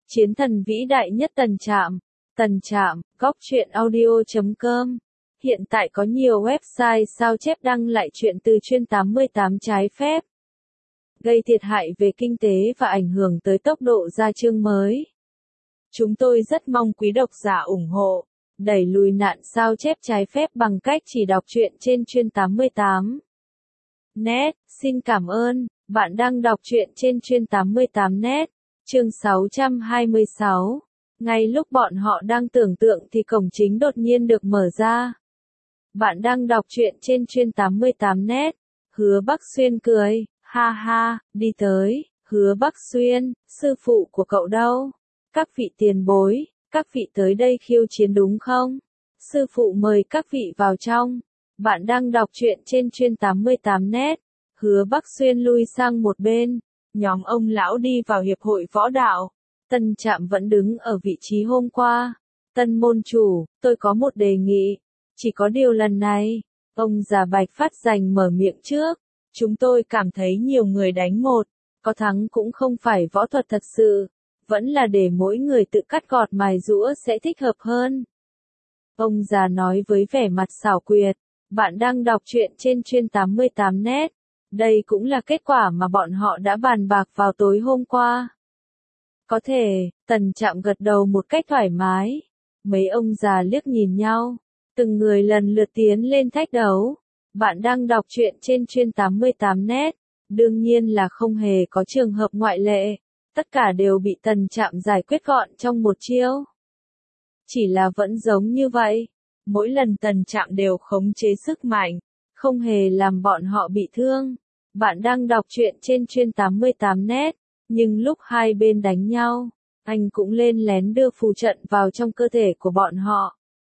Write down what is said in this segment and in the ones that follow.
Chiến thần vĩ đại nhất Tần Trạm, góc truyện audio.com. Hiện tại có nhiều website sao chép đăng lại truyện từ chuyên 88 trái phép, gây thiệt hại về kinh tế và ảnh hưởng tới tốc độ ra chương mới. Chúng tôi rất mong quý độc giả ủng hộ, đẩy lùi nạn sao chép trái phép bằng cách chỉ đọc truyện trên chuyên 88. Net, xin cảm ơn, bạn đang đọc truyện trên chuyên 88 net, chương 626. Ngay lúc bọn họ đang tưởng tượng thì cổng chính đột nhiên được mở ra. Bạn đang đọc truyện trên chuyên 88 net. Hứa Bắc Xuyên cười, ha ha, đi tới. Hứa Bắc Xuyên, sư phụ của cậu đâu? Các vị tiền bối, các vị tới đây khiêu chiến đúng không? Sư phụ mời các vị vào trong. Bạn đang đọc truyện trên chuyên 88 net. Hứa Bắc Xuyên lui sang một bên. Nhóm ông lão đi vào hiệp hội võ đạo. Tân Trạm vẫn đứng ở vị trí hôm qua. Tân môn chủ, tôi có một đề nghị. Chỉ có điều lần này, ông già Bạch Phát Dành mở miệng trước. Chúng tôi cảm thấy nhiều người đánh một, có thắng cũng không phải võ thuật thật sự. Vẫn là để mỗi người tự cắt gọt mài giũa sẽ thích hợp hơn. Ông già nói với vẻ mặt xảo quyệt. Bạn đang đọc truyện trên chuyên 88 net. Đây cũng là kết quả mà bọn họ đã bàn bạc vào tối hôm qua. Có thể, Tần Trạm gật đầu một cách thoải mái. Mấy ông già liếc nhìn nhau. Từng người lần lượt tiến lên thách đấu. Bạn đang đọc truyện trên chuyên 88 net. Đương nhiên là không hề có trường hợp ngoại lệ. Tất cả đều bị Tần Trạm giải quyết gọn trong một chiêu. Chỉ là vẫn giống như vậy. Mỗi lần Tần Trạm đều khống chế sức mạnh. Không hề làm bọn họ bị thương. Bạn đang đọc truyện trên chuyên 88 net. Nhưng lúc hai bên đánh nhau, anh cũng lên lén đưa phù trận vào trong cơ thể của bọn họ.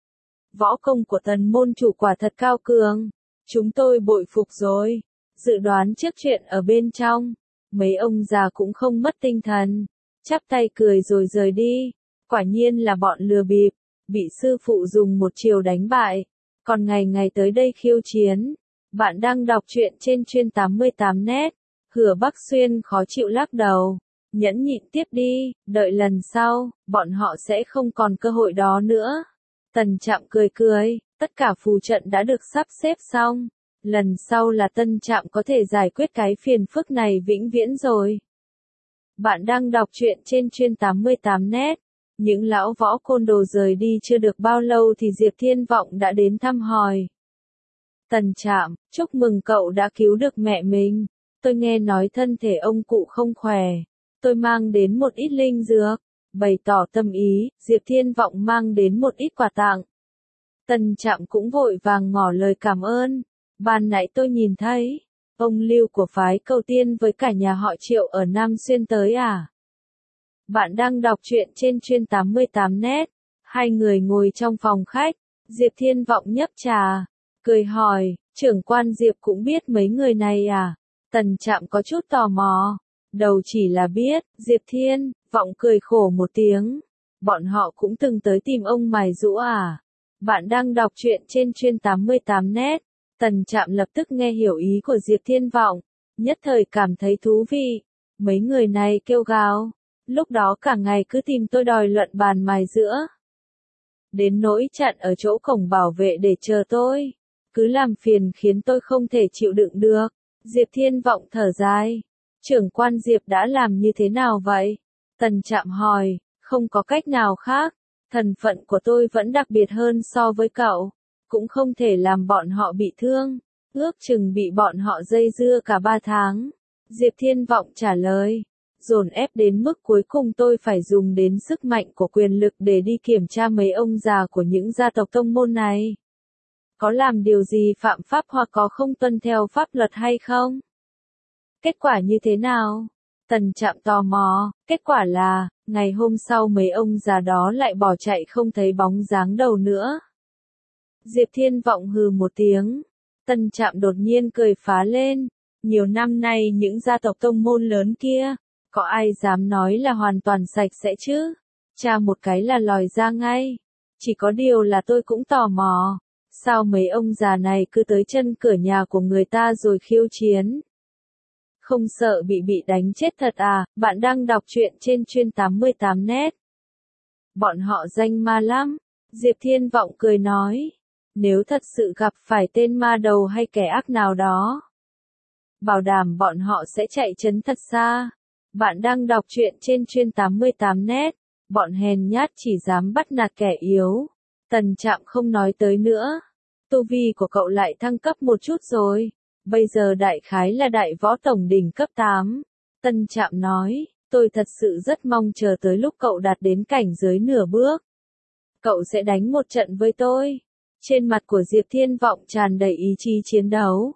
Võ công của Tần môn chủ quả thật cao cường. Chúng tôi bội phục rồi. Dự đoán trước chuyện ở bên trong. Mấy ông già cũng không mất tinh thần. Chắp tay cười rồi rời đi. Quả nhiên là bọn lừa bịp. Bị sư phụ dùng một chiều đánh bại. Còn ngày tới đây khiêu chiến. Bạn đang đọc truyện trên chuyên 88 net. Hứa Bắc Xuyên khó chịu lắc đầu. Nhẫn nhịn tiếp đi, đợi lần sau, bọn họ sẽ không còn cơ hội đó nữa. Tần Trạm cười cười, tất cả phù trận đã được sắp xếp xong. Lần sau là Tân Trạm có thể giải quyết cái phiền phức này vĩnh viễn rồi. Bạn đang đọc truyện trên chuyên 88 net. Những lão võ côn đồ rời đi chưa được bao lâu thì Diệp Thiên Vọng đã đến thăm hỏi. Tần Trạm, chúc mừng cậu đã cứu được mẹ mình. Tôi nghe nói thân thể ông cụ không khỏe. Tôi mang đến một ít linh dược. Bày tỏ tâm ý, Diệp Thiên Vọng mang đến một ít quà tặng. Tần Trạm cũng vội vàng ngỏ lời cảm ơn. Ban nãy tôi nhìn thấy, ông Lưu của phái Cầu Tiên với cả nhà họ Triệu ở Nam Xuyên tới à? Bạn đang đọc truyện trên chuyên 88 net. Hai người ngồi trong phòng khách. Diệp Thiên Vọng nhấp trà, cười hỏi, trưởng quan Diệp cũng biết mấy người này à? Tần Trạm có chút tò mò. Đầu chỉ là biết, Diệp Thiên Vọng cười khổ một tiếng. Bọn họ cũng từng tới tìm ông mài giũa à? Bạn đang đọc truyện trên chuyên 88 net. Tần Trạm lập tức nghe hiểu ý của Diệp Thiên Vọng. Nhất thời cảm thấy thú vị. Mấy người này kêu gào. Lúc đó cả ngày cứ tìm tôi đòi luận bàn mài giũa. Đến nỗi chặn ở chỗ cổng bảo vệ để chờ tôi. Cứ làm phiền khiến tôi không thể chịu đựng được. Diệp Thiên Vọng thở dài. Trưởng quan Diệp đã làm như thế nào vậy? Tần Trạm hỏi, không có cách nào khác. Thân phận của tôi vẫn đặc biệt hơn so với cậu. Cũng không thể làm bọn họ bị thương. Ước chừng bị bọn họ dây dưa cả 3 tháng. Diệp Thiên Vọng trả lời. Dồn ép đến mức cuối cùng tôi phải dùng đến sức mạnh của quyền lực để đi kiểm tra mấy ông già của những gia tộc tông môn này. Có làm điều gì phạm pháp hoặc có không tuân theo pháp luật hay không? Kết quả như thế nào? Tần Trạm tò mò. Kết quả là, ngày hôm sau mấy ông già đó lại bỏ chạy không thấy bóng dáng đâu nữa. Diệp Thiên Vọng hừ một tiếng. Tần Trạm đột nhiên cười phá lên. Nhiều năm nay những gia tộc tông môn lớn kia, có ai dám nói là hoàn toàn sạch sẽ chứ? Tra một cái là lòi ra ngay. Chỉ có điều là tôi cũng tò mò. Sao mấy ông già này cứ tới chân cửa nhà của người ta rồi khiêu chiến? Không sợ bị đánh chết thật à, bạn đang đọc truyện trên chuyên 88 net. Bọn họ danh ma lắm. Diệp Thiên Vọng cười nói. Nếu thật sự gặp phải tên ma đầu hay kẻ ác nào đó, bảo đảm bọn họ sẽ chạy trấn thật xa. Bạn đang đọc truyện trên chuyên 88 net. Bọn hèn nhát chỉ dám bắt nạt kẻ yếu. Tần Trạm không nói tới nữa. Tu vi của cậu lại thăng cấp một chút rồi. Bây giờ đại khái là đại võ tổng đỉnh cấp 8. Tần Trạm nói, tôi thật sự rất mong chờ tới lúc cậu đạt đến cảnh giới nửa bước. Cậu sẽ đánh một trận với tôi. Trên mặt của Diệp Thiên Vọng tràn đầy ý chí chiến đấu.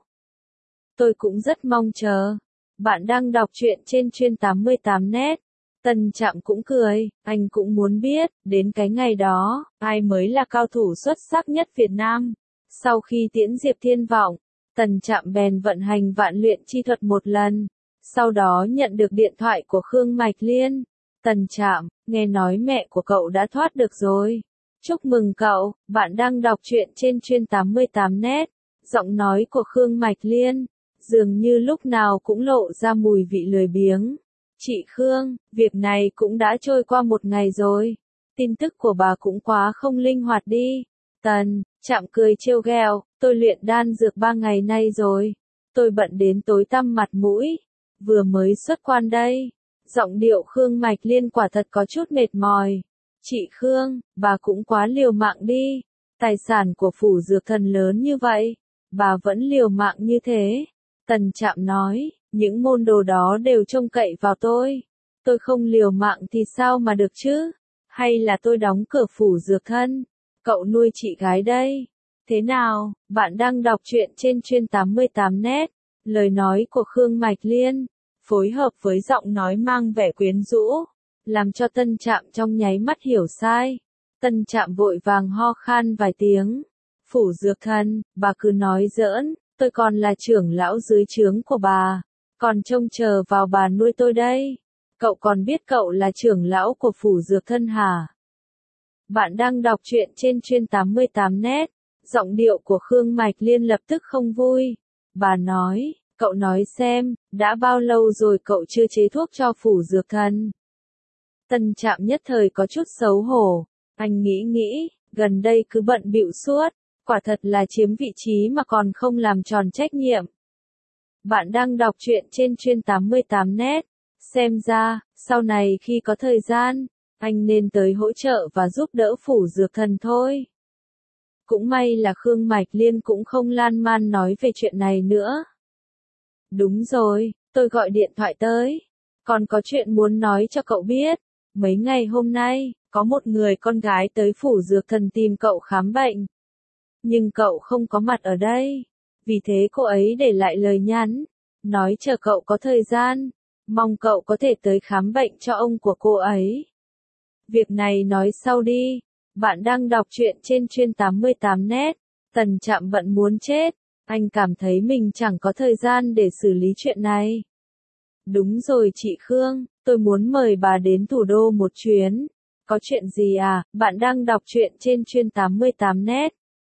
Tôi cũng rất mong chờ. Bạn đang đọc truyện trên chuyên 88 net. Tần Trạm cũng cười, anh cũng muốn biết, đến cái ngày đó, ai mới là cao thủ xuất sắc nhất Việt Nam. Sau khi tiễn Diệp Thiên Vọng, Tần Trạm bèn vận hành vạn luyện chi thuật một lần. Sau đó nhận được điện thoại của Khương Mạch Liên. Tần Trạm, nghe nói mẹ của cậu đã thoát được rồi. Chúc mừng cậu, bạn đang đọc truyện trên chuyên 88 net. Giọng nói của Khương Mạch Liên, dường như lúc nào cũng lộ ra mùi vị lười biếng. Chị Khương, việc này cũng đã trôi qua một ngày rồi. Tin tức của bà cũng quá không linh hoạt đi. Tần Trạm cười trêu ghẹo, tôi luyện đan dược 3 ngày nay rồi. Tôi bận đến tối tăm mặt mũi. Vừa mới xuất quan đây. Giọng điệu Khương Mạch Liên quả thật có chút mệt mỏi. Chị Khương, bà cũng quá liều mạng đi. Tài sản của phủ dược thần lớn như vậy, bà vẫn liều mạng như thế. Tần Trạm nói, những môn đồ đó đều trông cậy vào tôi. Tôi không liều mạng thì sao mà được chứ? Hay là tôi đóng cửa phủ dược thân? Cậu nuôi chị gái đây. Thế nào, bạn đang đọc truyện trên chuyên 88 net. Lời nói của Khương Mạch Liên, phối hợp với giọng nói mang vẻ quyến rũ, làm cho Tân Trạm trong nháy mắt hiểu sai. Tân Trạm vội vàng ho khan vài tiếng. Phủ dược thần, bà cứ nói giỡn, tôi còn là trưởng lão dưới trướng của bà. Còn trông chờ vào bà nuôi tôi đây. Cậu còn biết cậu là trưởng lão của phủ dược thân hả? Bạn đang đọc truyện trên chuyên 88 net. Giọng điệu của Khương Mạch Liên lập tức không vui. Bà nói, cậu nói xem, đã bao lâu rồi cậu chưa chế thuốc cho phủ dược thần? Tần Trạm nhất thời có chút xấu hổ. Anh nghĩ, gần đây cứ bận bịu suốt. Quả thật là chiếm vị trí mà còn không làm tròn trách nhiệm. Bạn đang đọc truyện trên chuyên 88 net. Xem ra, sau này khi có thời gian, anh nên tới hỗ trợ và giúp đỡ phủ dược thần thôi. Cũng may là Khương Mạch Liên cũng không lan man nói về chuyện này nữa. Đúng rồi, tôi gọi điện thoại tới. Còn có chuyện muốn nói cho cậu biết. Mấy ngày hôm nay, có một người con gái tới phủ dược thần tìm cậu khám bệnh. Nhưng cậu không có mặt ở đây. Vì thế cô ấy để lại lời nhắn. Nói chờ cậu có thời gian. Mong cậu có thể tới khám bệnh cho ông của cô ấy. Việc này nói sau đi. Bạn đang đọc truyện trên chuyên 88 net. Tần Trạm bận muốn chết. Anh cảm thấy mình chẳng có thời gian để xử lý chuyện này. Đúng rồi chị Khương, tôi muốn mời bà đến thủ đô một chuyến. Có chuyện gì à? Bạn đang đọc truyện trên chuyên 88 net.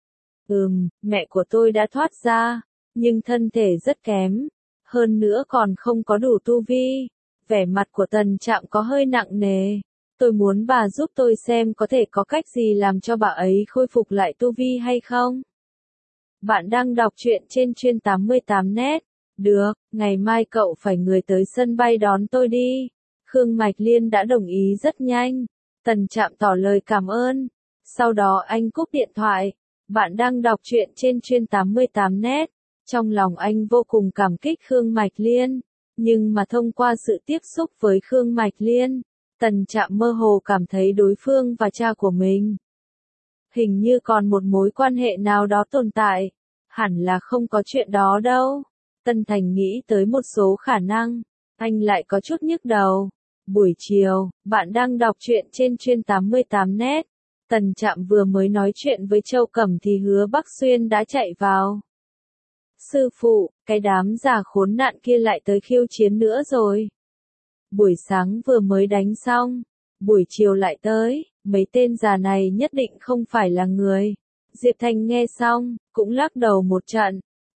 Mẹ của tôi đã thoát ra, nhưng thân thể rất kém. Hơn nữa còn không có đủ tu vi. Vẻ mặt của Tần Trạm có hơi nặng nề. Tôi muốn bà giúp tôi xem có thể có cách gì làm cho bà ấy khôi phục lại tu vi hay không? Bạn đang đọc truyện trên chuyên 88 net. Được, ngày mai cậu phải người tới sân bay đón tôi đi. Khương Mạch Liên đã đồng ý rất nhanh. Tần Trạm tỏ lời cảm ơn. Sau đó anh cúp điện thoại. Bạn đang đọc truyện trên chuyên 88 net. Trong lòng anh vô cùng cảm kích Khương Mạch Liên. Nhưng mà thông qua sự tiếp xúc với Khương Mạch Liên, Tần Trạm mơ hồ cảm thấy đối phương và cha của mình hình như còn một mối quan hệ nào đó tồn tại. Hẳn là không có chuyện đó đâu. Tân Thành nghĩ tới một số khả năng. Anh lại có chút nhức đầu. Buổi chiều, bạn đang đọc truyện trên chuyên 88 net. Tần Trạm vừa mới nói chuyện với Châu Cẩm thì Hứa Bắc Xuyên đã chạy vào. Sư phụ, cái đám già khốn nạn kia lại tới khiêu chiến nữa rồi. Buổi sáng vừa mới đánh xong, buổi chiều lại tới, mấy tên già này nhất định không phải là người. Diệp Thành nghe xong, cũng lắc đầu một trận.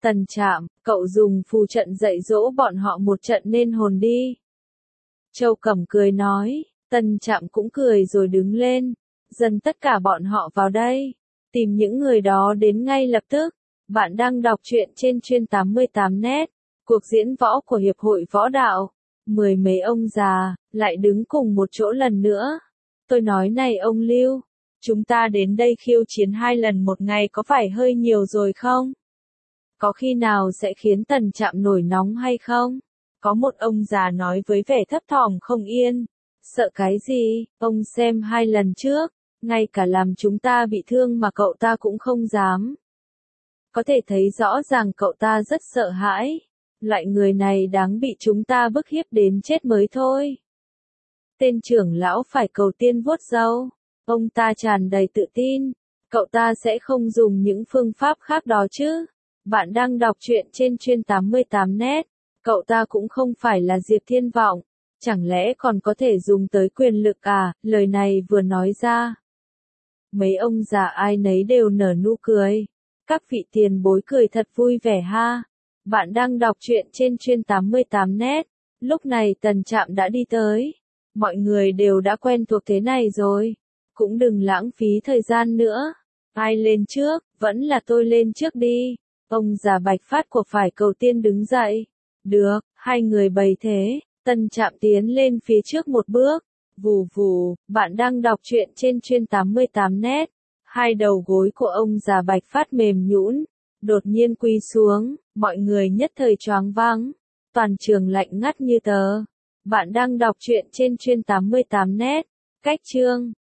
Tần Trạm, cậu dùng phù trận dạy dỗ bọn họ một trận nên hồn đi. Châu Cẩm cười nói, Tần Trạm cũng cười rồi đứng lên, dần tất cả bọn họ vào đây, tìm những người đó đến ngay lập tức. Bạn đang đọc truyện trên chuyên 88 net, cuộc diễn võ của Hiệp hội Võ Đạo. Mười mấy ông già, lại đứng cùng một chỗ lần nữa. Tôi nói này ông Lưu, chúng ta đến đây khiêu chiến 2 lần một ngày có phải hơi nhiều rồi không? Có khi nào sẽ khiến Tần Trạm nổi nóng hay không? Có một ông già nói với vẻ thấp thỏm không yên. Sợ cái gì, ông xem 2 lần trước, ngay cả làm chúng ta bị thương mà cậu ta cũng không dám. Có thể thấy rõ ràng cậu ta rất sợ hãi. Loại người này đáng bị chúng ta bức hiếp đến chết mới thôi. Tên trưởng lão phải cầu tiên vuốt râu. Ông ta tràn đầy tự tin. Cậu ta sẽ không dùng những phương pháp khác đó chứ. Bạn đang đọc truyện trên chuyên 88 net. Cậu ta cũng không phải là Diệp Thiên Vọng. Chẳng lẽ còn có thể dùng tới quyền lực à? Lời này vừa nói ra. Mấy ông già ai nấy đều nở nụ cười. Các vị tiền bối cười thật vui vẻ ha. Bạn đang đọc truyện trên chuyên 88 net. Lúc này Tần Trạm đã đi tới. Mọi người đều đã quen thuộc thế này rồi. Cũng đừng lãng phí thời gian nữa. Ai lên trước, vẫn là tôi lên trước đi. Ông già Bạch Phát của phải cầu tiên đứng dậy. Được, hai người bày thế. Tần Trạm tiến lên phía trước một bước. Vù vù, bạn đang đọc truyện trên chuyên 88 net. Hai đầu gối của ông già Bạch Phát mềm nhũn, đột nhiên quỳ xuống, mọi người nhất thời choáng váng. Toàn trường lạnh ngắt như tờ. Bạn đang đọc truyện trên chuyên 88 net. Cách chương